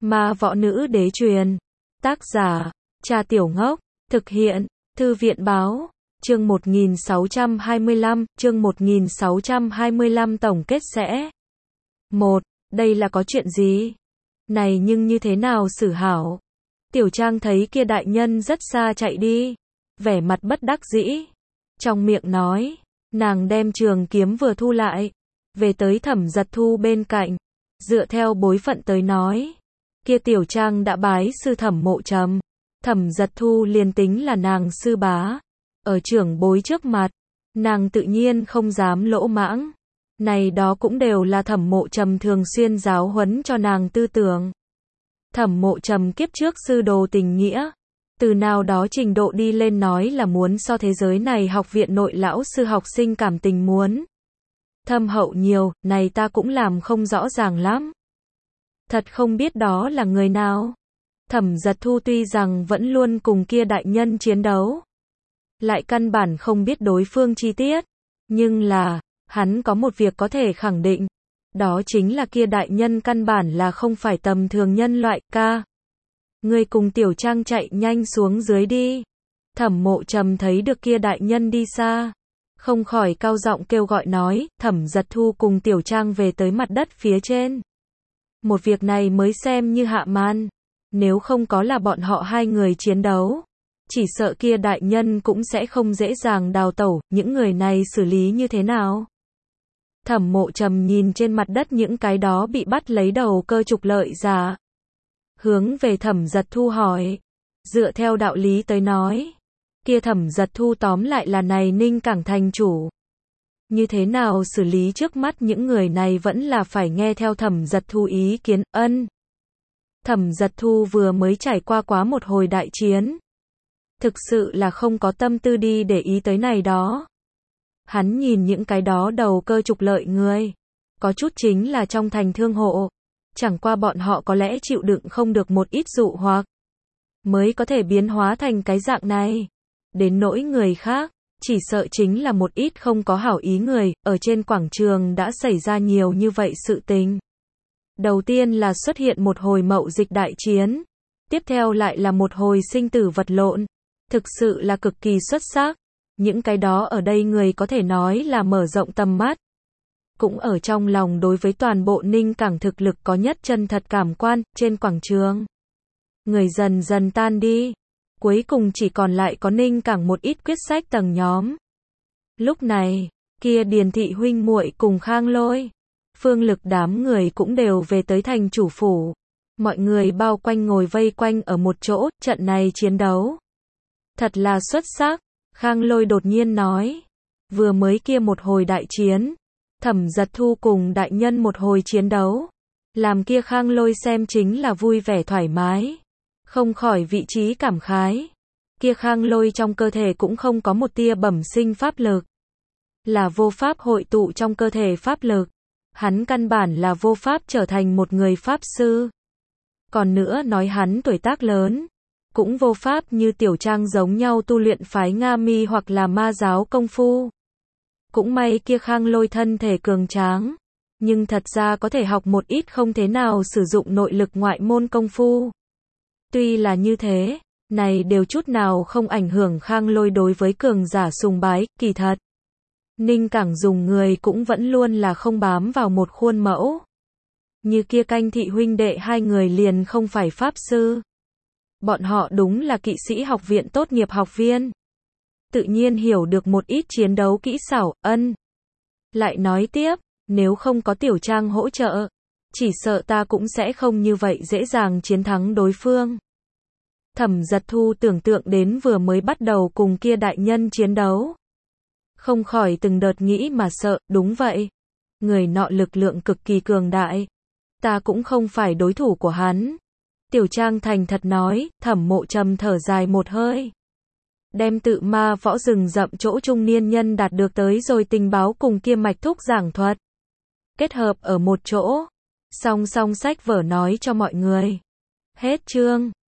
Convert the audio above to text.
Ma võ nữ đế truyền. Tác giả, Cha Tiểu Ngốc. Thực hiện, Thư viện báo. Chương 1625, chương 1625 tổng kết sẽ. 1. Đây là có chuyện gì? Này nhưng như thế nào xử hảo? Tiểu Trang thấy kia đại nhân rất xa chạy đi. Vẻ mặt bất đắc dĩ. Trong miệng nói. Nàng đem trường kiếm vừa thu lại. Về tới Thẩm Giật Thu bên cạnh. Dựa theo bối phận tới nói. Kia Tiểu Trang đã bái sư Thẩm Mộ Trầm. Thẩm Giật Thu liền tính là nàng sư bá. Ở trưởng bối trước mặt. Nàng tự nhiên không dám lỗ mãng. Này đó cũng đều là Thẩm Mộ Trầm thường xuyên giáo huấn cho nàng tư tưởng. Thẩm Mộ Trầm kiếp trước sư đồ tình nghĩa. Từ nào đó trình độ đi lên nói là muốn so thế giới này học viện nội lão sư học sinh cảm tình muốn. Thâm hậu nhiều, này ta cũng làm không rõ ràng lắm. Thật không biết đó là người nào. Thẩm Giật Thu tuy rằng vẫn luôn cùng kia đại nhân chiến đấu. Lại căn bản không biết đối phương chi tiết. Nhưng là, hắn có một việc có thể khẳng định. Đó chính là kia đại nhân căn bản là không phải tầm thường nhân loại, ca. Người cùng Tiểu Trang chạy nhanh xuống dưới đi. Thẩm Mộ Trầm thấy được kia đại nhân đi xa. Không khỏi cao giọng kêu gọi nói, Thẩm Giật Thu cùng Tiểu Trang về tới mặt đất phía trên. Một việc này mới xem như hạ màn. Nếu không có là bọn họ hai người chiến đấu. Chỉ sợ kia đại nhân cũng sẽ không dễ dàng đào tẩu, những người này xử lý như thế nào? Thẩm Mộ Trầm nhìn trên mặt đất những cái đó bị bắt lấy đầu cơ trục lợi giả. Hướng về Thẩm Giật Thu hỏi. Dựa theo đạo lý tới nói. Kia Thẩm Giật Thu tóm lại là này Ninh Cảng thành chủ. Như thế nào xử lý trước mắt những người này vẫn là phải nghe theo Thẩm Giật Thu ý kiến, ân. Thẩm Giật Thu vừa mới trải qua quá một hồi đại chiến. Thực sự là không có tâm tư đi để ý tới này đó. Hắn nhìn những cái đó đầu cơ trục lợi người. Có chút chính là trong thành thương hộ. Chẳng qua bọn họ có lẽ chịu đựng không được một ít dụ hoặc. Mới có thể biến hóa thành cái dạng này. Đến nỗi người khác. Chỉ sợ chính là một ít không có hảo ý người. Ở trên quảng trường đã xảy ra nhiều như vậy sự tình. Đầu tiên là xuất hiện một hồi mậu dịch đại chiến. Tiếp theo lại là một hồi sinh tử vật lộn. Thực sự là cực kỳ xuất sắc. Những cái đó ở đây người có thể nói là mở rộng tầm mắt. Cũng ở trong lòng đối với toàn bộ Ninh Cảng thực lực có nhất chân thật cảm quan, trên quảng trường. Người dần dần tan đi. Cuối cùng chỉ còn lại có Ninh Cảng một ít quyết sách tầng nhóm. Lúc này, kia Điền thị huynh muội cùng Khang Lôi. Phương Lực đám người cũng đều về tới thành chủ phủ. Mọi người bao quanh ngồi vây quanh ở một chỗ, trận này chiến đấu. Thật là xuất sắc, Khang Lôi đột nhiên nói. Vừa mới kia một hồi đại chiến. Thẩm Giật Thu cùng đại nhân một hồi chiến đấu. Làm kia Khang Lôi xem chính là vui vẻ thoải mái. Không khỏi vị trí cảm khái. Kia Khang Lôi trong cơ thể cũng không có một tia bẩm sinh pháp lực. Là vô pháp hội tụ trong cơ thể pháp lực. Hắn căn bản là vô pháp trở thành một người pháp sư. Còn nữa nói hắn tuổi tác lớn. Cũng vô pháp như Tiểu Trang giống nhau tu luyện phái Nga Mi hoặc là ma giáo công phu. Cũng may kia Khang Lôi thân thể cường tráng. Nhưng thật ra có thể học một ít không thế nào sử dụng nội lực ngoại môn công phu. Tuy là như thế, này đều chút nào không ảnh hưởng Khang Lôi đối với cường giả sùng bái, kỳ thật. Ninh Cảng dùng người cũng vẫn luôn là không bám vào một khuôn mẫu. Như kia Canh thị huynh đệ hai người liền không phải pháp sư. Bọn họ đúng là kỵ sĩ học viện tốt nghiệp học viên. Tự nhiên hiểu được một ít chiến đấu kỹ xảo, ân. Lại nói tiếp, nếu không có Tiểu Trang hỗ trợ, chỉ sợ ta cũng sẽ không như vậy dễ dàng chiến thắng đối phương. Thẩm Giật Thu tưởng tượng đến vừa mới bắt đầu cùng kia đại nhân chiến đấu. Không khỏi từng đợt nghĩ mà sợ, đúng vậy. Người nọ lực lượng cực kỳ cường đại. Ta cũng không phải đối thủ của hắn. Tiểu Trang thành thật nói, Thẩm Mộ Trầm thở dài một hơi. Đem tự ma võ rừng rậm chỗ trung niên nhân đạt được tới rồi tình báo cùng kia mạch thúc giảng thuật. Kết hợp ở một chỗ. Song song sách vở nói cho mọi người. Hết chương.